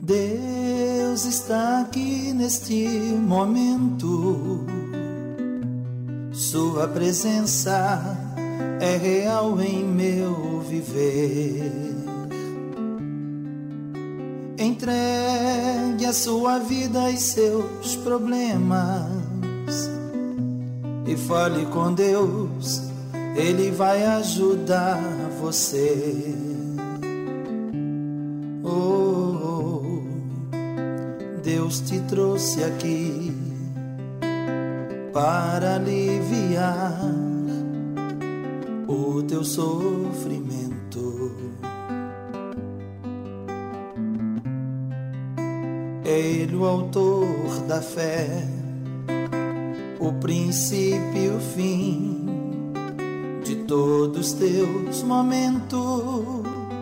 Deus está aqui neste momento. Sua presença é real em meu viver. Entregue a sua vida e seus problemas e fale com Deus, Ele vai ajudar você. Deus te trouxe aqui para aliviar o teu sofrimento. É Ele o autor da fé, o princípio e o fim de todos os teus momentos.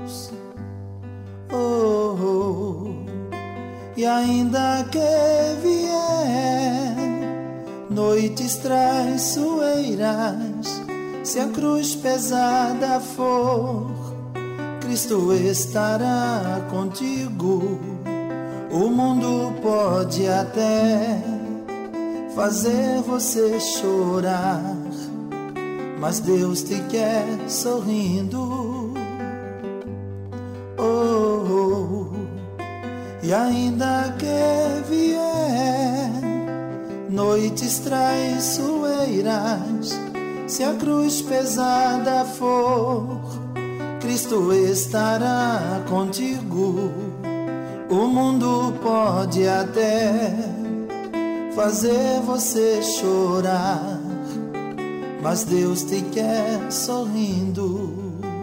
E ainda que vier noites traiçoeiras, se a cruz pesada for, Cristo estará contigo. O mundo pode até fazer você chorar, mas Deus te quer sorrindo. E ainda que vier noites traiçoeiras, se a cruz pesada for, Cristo estará contigo. O mundo pode até fazer você chorar, mas Deus te quer sorrindo.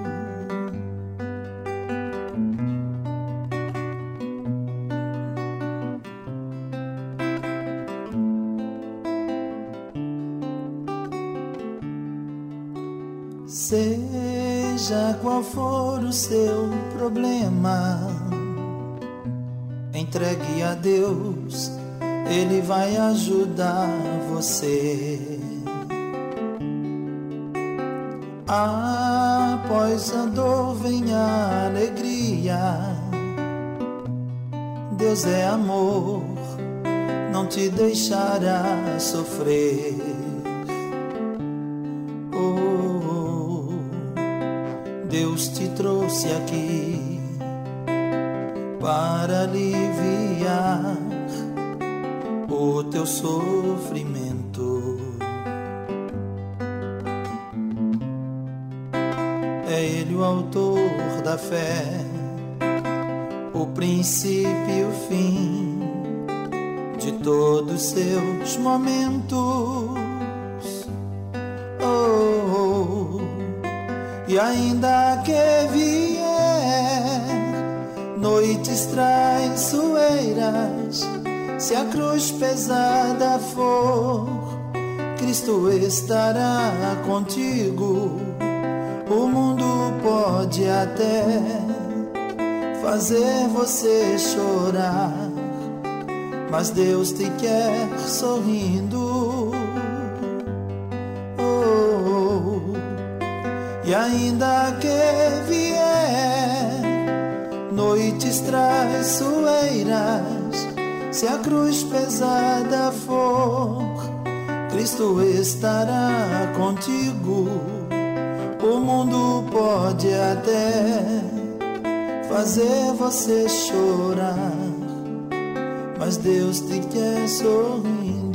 Seja qual for o seu problema, entregue a Deus, Ele vai ajudar você. Após a dor vem a alegria. Deus é amor, não te deixará sofrer. Deus te trouxe aqui para aliviar o teu sofrimento. É Ele o autor da fé, o princípio e o fim de todos os seus momentos. E ainda que vier noites traiçoeiras, se a cruz pesada for, Cristo estará contigo. O mundo pode até fazer você chorar, mas Deus te quer sorrindo. E ainda que vier noites traiçoeiras, se a cruz pesada for, Cristo estará contigo. O mundo pode até fazer você chorar, mas Deus te quer sorrindo.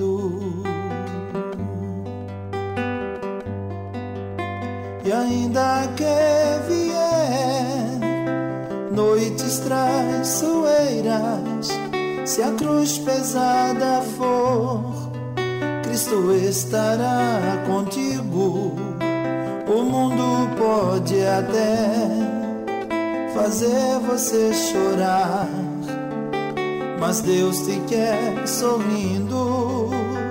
E ainda que vier noites traiçoeiras, se a cruz pesada for, Cristo estará contigo. O mundo pode até fazer você chorar, mas Deus te quer sorrindo.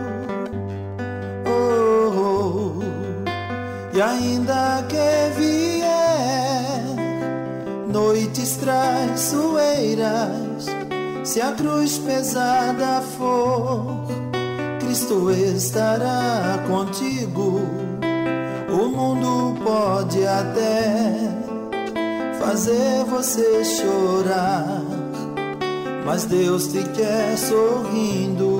E ainda que vier noites traiçoeiras, se a cruz pesada for, Cristo estará contigo. O mundo pode até fazer você chorar, mas Deus te quer sorrindo.